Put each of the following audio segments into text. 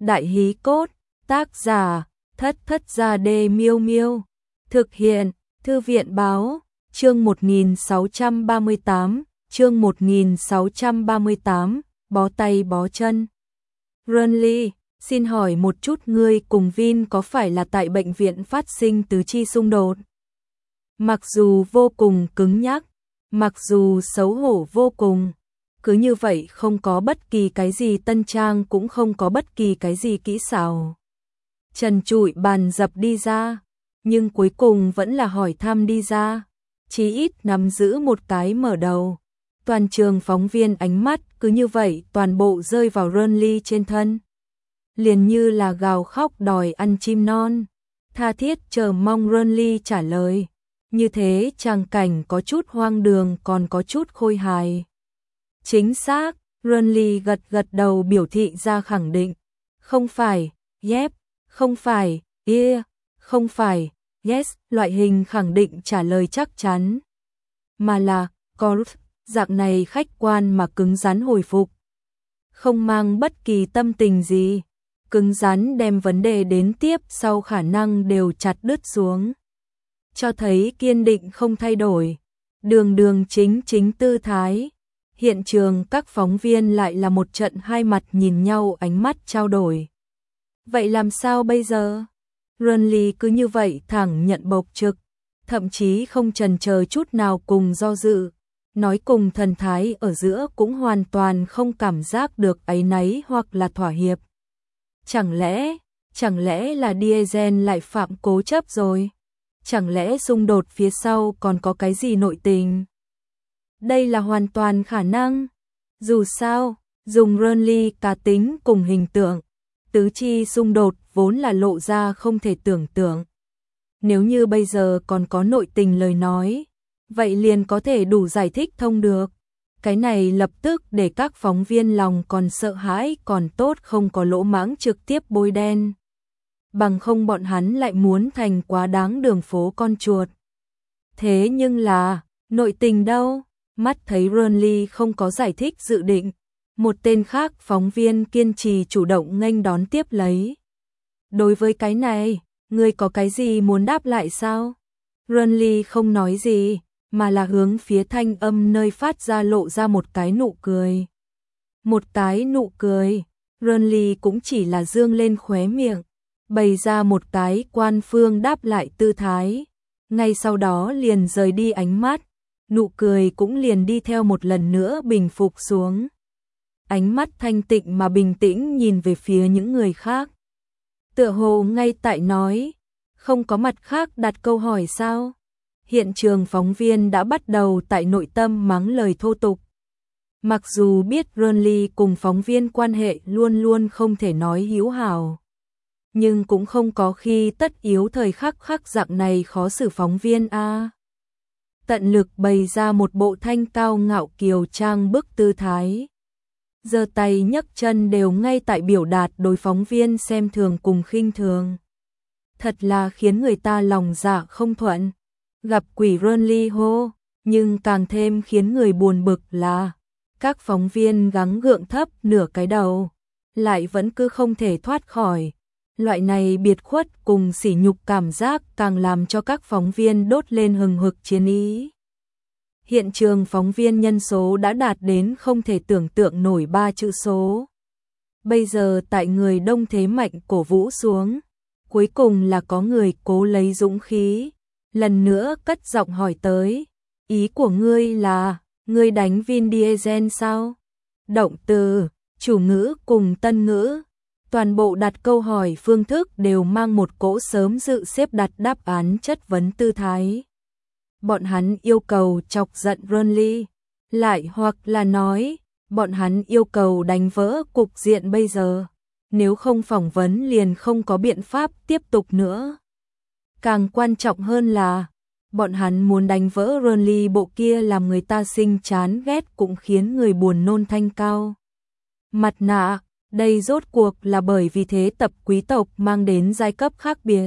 Đại hí cốt, tác giả, Thất Thất Gia Đê Miêu Miêu. Thực hiện, Thư viện báo, chương 1638, chương 1638, bó tay bó chân. Renly, xin hỏi một chút, ngươi cùng Vin có phải là tại bệnh viện phát sinh tứ chi xung đột? Mặc dù vô cùng cứng nhắc, mặc dù xấu hổ vô cùng, cứ như vậy không có bất kỳ cái gì tân trang, cũng không có bất kỳ cái gì kỹ xảo. Trần trụi bàn dập đi ra, nhưng cuối cùng vẫn là hỏi thăm đi ra, chí ít nắm giữ một cái mở đầu. Toàn trường phóng viên ánh mắt cứ như vậy toàn bộ rơi vào Renly trên thân. Liền như là gào khóc đòi ăn chim non, tha thiết chờ mong Renly trả lời. Như thế tràng cảnh có chút hoang đường, còn có chút khôi hài. Chính xác, Renly gật gật đầu biểu thị ra khẳng định. Không phải, yep, không phải, yeah, không phải, yes, loại hình khẳng định trả lời chắc chắn. Mà là, correct, dạng này khách quan mà cứng rắn hồi phục. Không mang bất kỳ tâm tình gì, cứng rắn đem vấn đề đến tiếp sau khả năng đều chặt đứt xuống. Cho thấy kiên định không thay đổi, đường đường chính chính tư thái. Hiện trường các phóng viên lại là một trận hai mặt nhìn nhau, ánh mắt trao đổi. Vậy làm sao bây giờ? Renly cứ như vậy thẳng nhận bộc trực, thậm chí không chần chờ chút nào cùng do dự, nói cùng thần thái ở giữa cũng hoàn toàn không cảm giác được áy náy hoặc là thỏa hiệp. Chẳng lẽ là Diesel lại phạm cố chấp rồi? Chẳng lẽ xung đột phía sau còn có cái gì nội tình? Đây là hoàn toàn khả năng. Dù sao, dùng Renly cá tính cùng hình tượng, tứ chi xung đột vốn là lộ ra không thể tưởng tượng. Nếu như bây giờ còn có nội tình lời nói, vậy liền có thể đủ giải thích thông được. Cái này lập tức để các phóng viên lòng còn sợ hãi, còn tốt không có lỗ mãng trực tiếp bôi đen. Bằng không bọn hắn lại muốn thành quá đáng đường phố con chuột. Thế nhưng là, nội tình đâu? Mắt thấy Renly không có giải thích dự định, một tên khác phóng viên kiên trì chủ động nghênh đón tiếp lấy. Đối với cái này, ngươi có cái gì muốn đáp lại sao? Renly không nói gì, mà là hướng phía thanh âm nơi phát ra lộ ra một cái nụ cười. Một cái nụ cười, Renly cũng chỉ là dương lên khóe miệng, bày ra một cái quan phương đáp lại tư thái. Ngay sau đó liền rời đi ánh mắt, nụ cười cũng liền đi theo một lần nữa bình phục xuống. Ánh mắt thanh tịnh mà bình tĩnh nhìn về phía những người khác. Tựa hồ ngay tại nói, không có mặt khác đặt câu hỏi sao? Hiện trường phóng viên đã bắt đầu tại nội tâm mắng lời thô tục. Mặc dù biết Renly cùng phóng viên quan hệ luôn luôn không thể nói hữu hảo, nhưng cũng không có khi tất yếu thời khắc khắc dạng này khó xử phóng viên a. Tận lực bày ra một bộ thanh cao ngạo kiều trang bức tư thái. Giơ tay nhấc chân đều ngay tại biểu đạt đối phóng viên xem thường cùng khinh thường. Thật là khiến người ta lòng dạ không thuận. Gặp quỷ Renly hô, nhưng càng thêm khiến người buồn bực là các phóng viên gắng gượng thấp nửa cái đầu, lại vẫn cứ không thể thoát khỏi. Loại này biệt khuất cùng sỉ nhục cảm giác càng làm cho các phóng viên đốt lên hừng hực chiến ý. Hiện trường phóng viên nhân số đã đạt đến không thể tưởng tượng nổi 3 chữ số. Bây giờ tại người đông thế mạnh cổ vũ xuống, cuối cùng là có người cố lấy dũng khí, lần nữa cất giọng hỏi tới, ý của ngươi là, ngươi đánh Vin Diesel sao? Động từ, chủ ngữ cùng tân ngữ, toàn bộ đặt câu hỏi phương thức đều mang một cỗ sớm dự xếp đặt đáp án chất vấn tư thái. Bọn hắn yêu cầu chọc giận Renly, lại hoặc là nói, bọn hắn yêu cầu đánh vỡ cục diện bây giờ, nếu không phỏng vấn liền không có biện pháp tiếp tục nữa. Càng quan trọng hơn là, bọn hắn muốn đánh vỡ Renly bộ kia làm người ta sinh chán ghét cũng khiến người buồn nôn thanh cao. Mặt nạ, đây rốt cuộc là bởi vì thế tập quý tộc mang đến giai cấp khác biệt,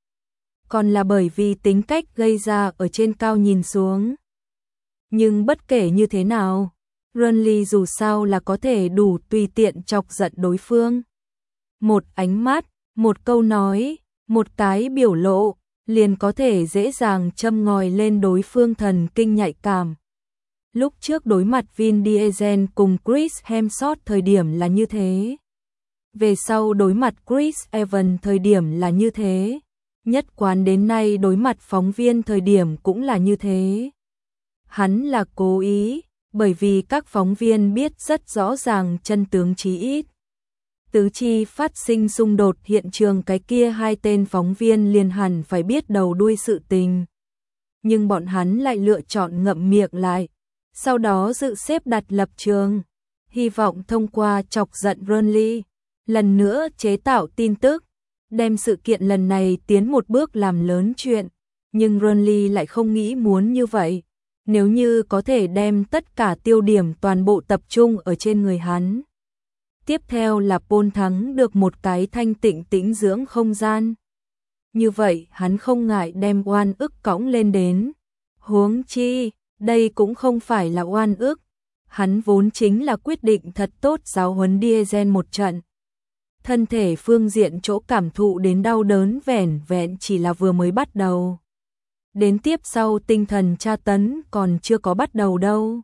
còn là bởi vì tính cách gây ra ở trên cao nhìn xuống. Nhưng bất kể như thế nào, Renly dù sao là có thể đủ tùy tiện chọc giận đối phương. Một ánh mắt, một câu nói, một cái biểu lộ, liền có thể dễ dàng châm ngòi lên đối phương thần kinh nhạy cảm. Lúc trước đối mặt Vin Diesel cùng Chris Hemsworth thời điểm là như thế. Về sau đối mặt Chris Evans thời điểm là như thế. Nhất quán đến nay đối mặt phóng viên thời điểm cũng là như thế. Hắn là cố ý, bởi vì các phóng viên biết rất rõ ràng chân tướng chí ít. Tứ chi phát sinh xung đột hiện trường cái kia hai tên phóng viên liền hẳn phải biết đầu đuôi sự tình. Nhưng bọn hắn lại lựa chọn ngậm miệng lại, sau đó dự xếp đặt lập trường, hy vọng thông qua chọc giận Burnley, lần nữa chế tạo tin tức, đem sự kiện lần này tiến một bước làm lớn chuyện. Nhưng Burnley lại không nghĩ muốn như vậy. Nếu như có thể đem tất cả tiêu điểm toàn bộ tập trung ở trên người hắn. Tiếp theo là Paul thắng được một cái thanh tịnh tĩnh dưỡng không gian. Như vậy hắn không ngại đem oan ức cõng lên đến. Huống chi, đây cũng không phải là oan ức. Hắn vốn chính là quyết định thật tốt giáo huấn Diesel một trận. Thân thể phương diện chỗ cảm thụ đến đau đớn vẻn vẹn chỉ là vừa mới bắt đầu. Đến tiếp sau tinh thần tra tấn còn chưa có bắt đầu đâu.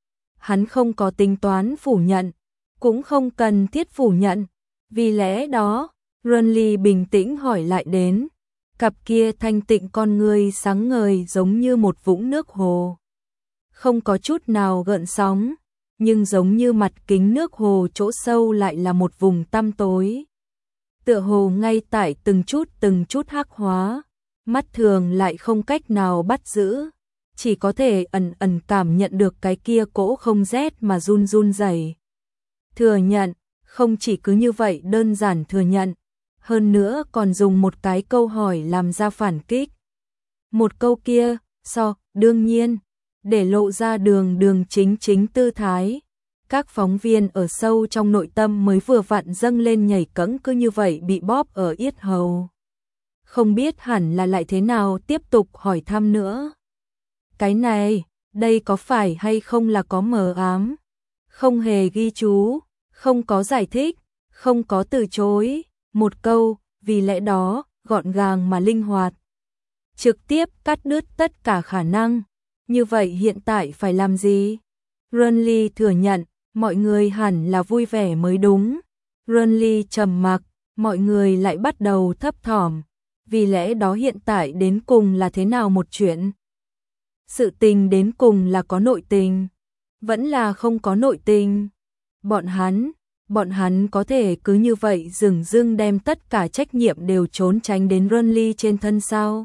Hắn không có tính toán phủ nhận, cũng không cần thiết phủ nhận. Vì lẽ đó, Burnley bình tĩnh hỏi lại đến. Cặp kia thanh tịnh con ngươi sáng ngời giống như một vũng nước hồ. Không có chút nào gợn sóng, nhưng giống như mặt kính nước hồ chỗ sâu lại là một vùng tăm tối. Tựa hồ ngay tại từng chút hắc hóa. Mắt thường lại không cách nào bắt giữ, chỉ có thể ẩn ẩn cảm nhận được cái kia cỗ không rét mà run run rẩy. Thừa nhận, không chỉ cứ như vậy đơn giản thừa nhận, hơn nữa còn dùng một cái câu hỏi làm ra phản kích. Một câu kia, đương nhiên, để lộ ra đường chính tư thái. Các phóng viên ở sâu trong nội tâm mới vừa vặn dâng lên nhảy cẫng cứ như vậy bị bóp ở yết hầu. Không biết hẳn là lại thế nào tiếp tục hỏi thăm nữa. Cái này, đây có phải hay không là có mờ ám? Không hề ghi chú, không có giải thích, không có từ chối. Một câu, vì lẽ đó, gọn gàng mà linh hoạt. Trực tiếp cắt đứt tất cả khả năng. Như vậy hiện tại phải làm gì? Burnley thừa nhận, mọi người hẳn là vui vẻ mới đúng. Burnley trầm mặc, mọi người lại bắt đầu thấp thỏm. Vì lẽ đó hiện tại đến cùng là thế nào một chuyện? Sự tình đến cùng là có nội tình, vẫn là không có nội tình. Bọn hắn có thể cứ như vậy dửng dưng đem tất cả trách nhiệm đều trốn tránh đến Burnley trên thân sao?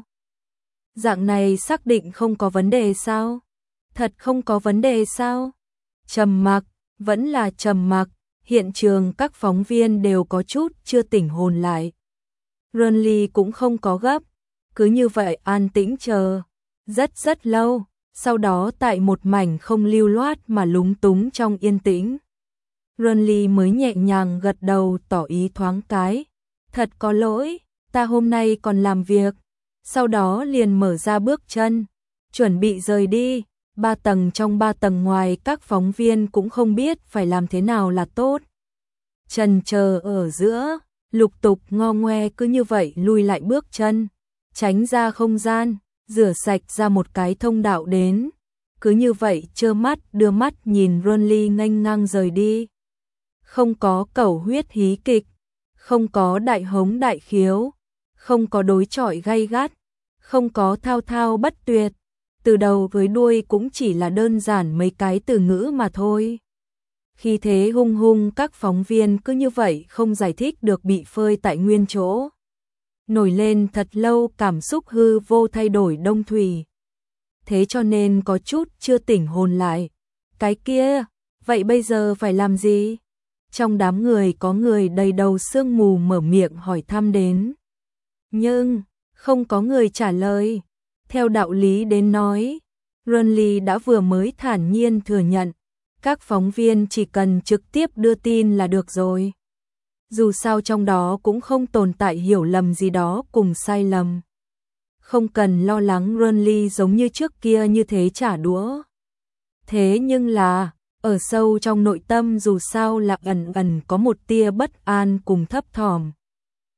Dạng này xác định không có vấn đề sao? Thật không có vấn đề sao? Trầm mặc, vẫn là trầm mặc, hiện trường các phóng viên đều có chút chưa tỉnh hồn lại. Burnley cũng không có gấp, cứ như vậy an tĩnh chờ, rất lâu, sau đó tại một mảnh không lưu loát mà lúng túng trong yên tĩnh. Burnley mới nhẹ nhàng gật đầu tỏ ý thoáng cái, thật có lỗi, ta hôm nay còn làm việc, sau đó liền mở ra bước chân, chuẩn bị rời đi. 3 tầng trong 3 tầng ngoài các phóng viên cũng không biết phải làm thế nào là tốt. Chần chờ ở giữa, lục tục ngo ngoe cứ như vậy lui lại bước chân, tránh ra không gian, rửa sạch ra một cái thông đạo đến. Cứ như vậy trơ mắt đưa mắt nhìn Burnley nghênh ngang rời đi. Không có cẩu huyết hí kịch, không có đại hống đại khiếu, không có đối chọi gay gắt, không có thao thao bất tuyệt. Từ đầu với đuôi cũng chỉ là đơn giản mấy cái từ ngữ mà thôi. Khi thế hung hung các phóng viên cứ như vậy không giải thích được bị phơi tại nguyên chỗ. Nổi lên thật lâu cảm xúc hư vô thay đổi đông thủy. Thế cho nên có chút chưa tỉnh hồn lại. Cái kia, vậy bây giờ phải làm gì? Trong đám người có người đầy đầu sương mù mở miệng hỏi thăm đến. Nhưng, không có người trả lời. Theo đạo lý đến nói, Burnley đã vừa mới thản nhiên thừa nhận, các phóng viên chỉ cần trực tiếp đưa tin là được rồi. Dù sao trong đó cũng không tồn tại hiểu lầm gì đó cùng sai lầm. Không cần lo lắng Burnley giống như trước kia như thế trả đũa. Thế nhưng là, ở sâu trong nội tâm dù sao là ẩn ẩn có một tia bất an cùng thấp thỏm.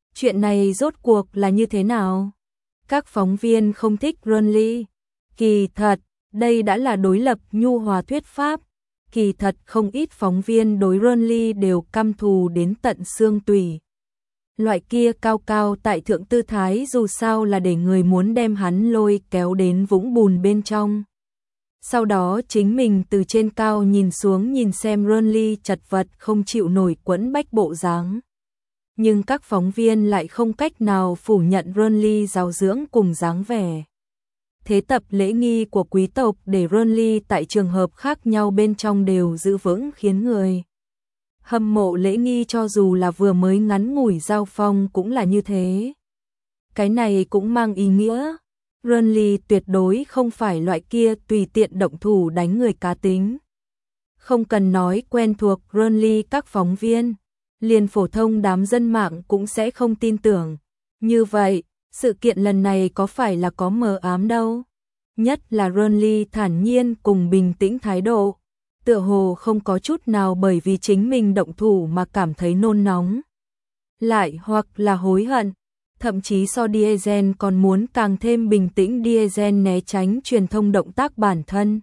Chuyện này rốt cuộc là như thế nào? Các phóng viên không thích Renly. Kỳ thật, đây đã là đối lập nhu hòa thuyết pháp. Kỳ thật không ít phóng viên đối Renly đều căm thù đến tận xương tủy. Loại kia cao cao tại thượng tư thái dù sao là để người muốn đem hắn lôi kéo đến vũng bùn bên trong. Sau đó chính mình từ trên cao nhìn xuống nhìn xem Renly chật vật không chịu nổi quẫn bách bộ dáng. Nhưng các phóng viên lại không cách nào phủ nhận Renly giáo dưỡng cùng dáng vẻ. Thế tập lễ nghi của quý tộc để Renly tại trường hợp khác nhau bên trong đều giữ vững khiến người hâm mộ lễ nghi, cho dù là vừa mới ngắn ngủi giao phong cũng là như thế. Cái này cũng mang ý nghĩa Renly tuyệt đối không phải loại kia tùy tiện động thủ đánh người cá tính. Không cần nói quen thuộc Renly, các phóng viên, liền phổ thông đám dân mạng cũng sẽ không tin tưởng. Như vậy, sự kiện lần này có phải là có mờ ám đâu? Nhất là Renly thản nhiên cùng bình tĩnh thái độ, tựa hồ không có chút nào bởi vì chính mình động thủ mà cảm thấy nôn nóng, lại hoặc là hối hận. Thậm chí so Diesel còn muốn càng thêm bình tĩnh. Diesel né tránh truyền thông động tác bản thân.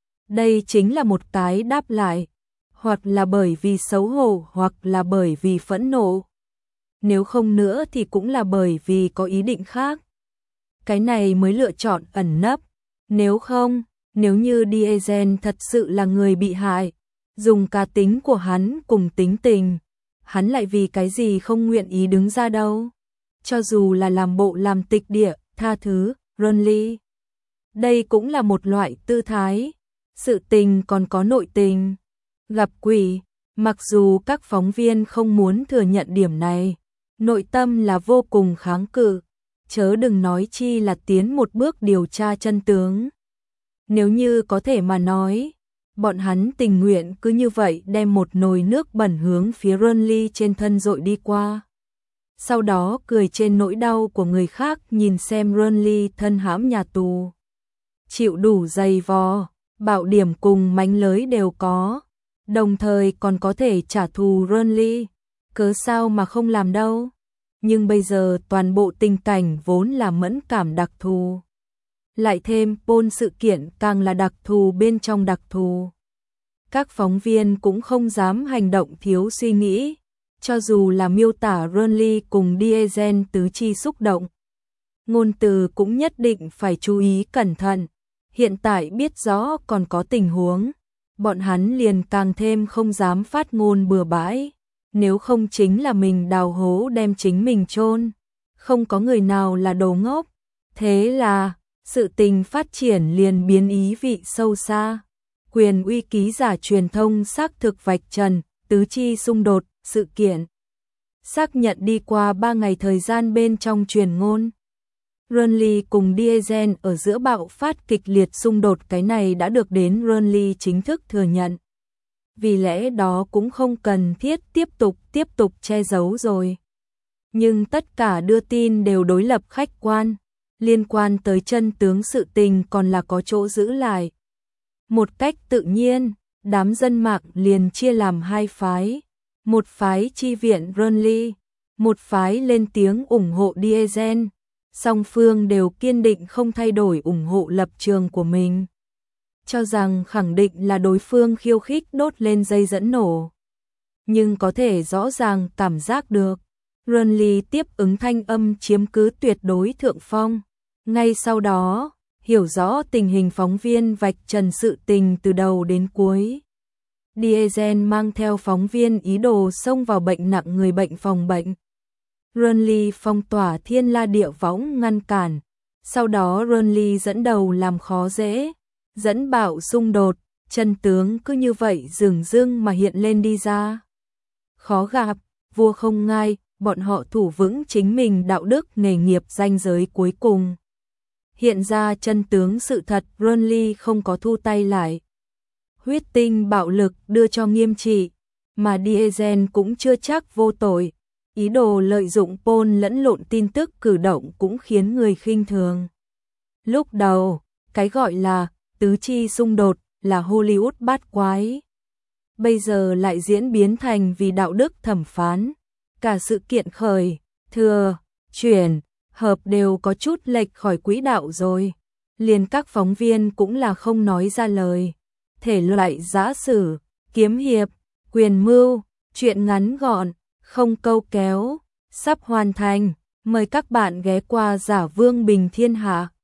Đây chính là một cái đáp lại, hoặc là bởi vì xấu hổ hoặc là bởi vì phẫn nộ. Nếu không nữa thì cũng là bởi vì có ý định khác. Cái này mới lựa chọn ẩn nấp. Nếu không, nếu như Diesel thật sự là người bị hại, dùng cá tính của hắn cùng tính tình, hắn lại vì cái gì không nguyện ý đứng ra đâu? Cho dù là làm bộ làm tịch địa, tha thứ, Renly. Đây cũng là một loại tư thái. Sự tình còn có nội tình. Gặp quỷ, mặc dù các phóng viên không muốn thừa nhận điểm này, nội tâm là vô cùng kháng cự, chớ đừng nói chi là tiến một bước điều tra chân tướng. Nếu như có thể mà nói, bọn hắn tình nguyện cứ như vậy đem một nồi nước bẩn hướng phía Renly trên thân dội đi qua. Sau đó cười trên nỗi đau của người khác, nhìn xem Renly thân hãm nhà tù, chịu đủ dày vò, bạo điểm cùng mánh lới đều có, đồng thời còn có thể trả thù Renly, cớ sao mà không làm đâu. Nhưng bây giờ toàn bộ tình cảnh vốn là mẫn cảm đặc thù, lại thêm Paul sự kiện càng là đặc thù bên trong đặc thù. Các phóng viên cũng không dám hành động thiếu suy nghĩ. Cho dù là miêu tả Renly cùng Diesel tứ chi xúc động, ngôn từ cũng nhất định phải chú ý cẩn thận. Hiện tại biết rõ còn có tình huống, bọn hắn liền càng thêm không dám phát ngôn bừa bãi. Nếu không chính là mình đào hố đem chính mình chôn. Không có người nào là đồ ngốc. Thế là, sự tình phát triển liền biến ý vị sâu xa. Quyền uy ký giả truyền thông xác thực vạch trần tứ chi xung đột. Sự kiện xác nhận đi qua 3 ngày thời gian bên trong truyền ngôn. Renly cùng Diesel ở giữa bạo phát kịch liệt xung đột, cái này đã được đến Renly chính thức thừa nhận. Vì lẽ đó cũng không cần thiết tiếp tục che giấu rồi. Nhưng tất cả đưa tin đều đối lập khách quan, liên quan tới chân tướng sự tình còn là có chỗ giữ lại. Một cách tự nhiên, đám dân mạng liền chia làm hai phái. Một phái chi viện Renly, một phái lên tiếng ủng hộ Diesel. Song phương đều kiên định không thay đổi ủng hộ lập trường của mình, cho rằng khẳng định là đối phương khiêu khích đốt lên dây dẫn nổ. Nhưng có thể rõ ràng cảm giác được, Renly tiếp ứng thanh âm chiếm cứ tuyệt đối thượng phong. Ngay sau đó, hiểu rõ tình hình, phóng viên vạch trần sự tình từ đầu đến cuối. Diesel mang theo phóng viên ý đồ xông vào bệnh nặng người bệnh phòng bệnh. Renly phong tỏa thiên la địa võng ngăn cản. Sau đó Renly dẫn đầu làm khó dễ, dẫn bạo xung đột, chân tướng cứ như vậy dửng dưng mà hiện lên đi ra. Khó gặp, vua không ngai, bọn họ thủ vững chính mình đạo đức nghề nghiệp ranh giới cuối cùng. Hiện ra chân tướng sự thật, Renly không có thu tay lại. Huyết tinh bạo lực đưa cho nghiêm trị, mà Diesel cũng chưa chắc vô tội. Ý đồ lợi dụng Paul lẫn lộn tin tức cử động cũng khiến người khinh thường. Lúc đầu, cái gọi là tứ chi xung đột là Hollywood bát quái. Bây giờ lại diễn biến thành vì đạo đức thẩm phán. Cả sự kiện khởi thừa, chuyển, hợp đều có chút lệch khỏi quỹ đạo rồi. Liền các phóng viên cũng là không nói ra lời. Thể loại giã sử, kiếm hiệp, quyền mưu, truyện ngắn gọn, không câu kéo, sắp hoàn thành. Mời các bạn ghé qua Giả Vương Bình Thiên Hạ.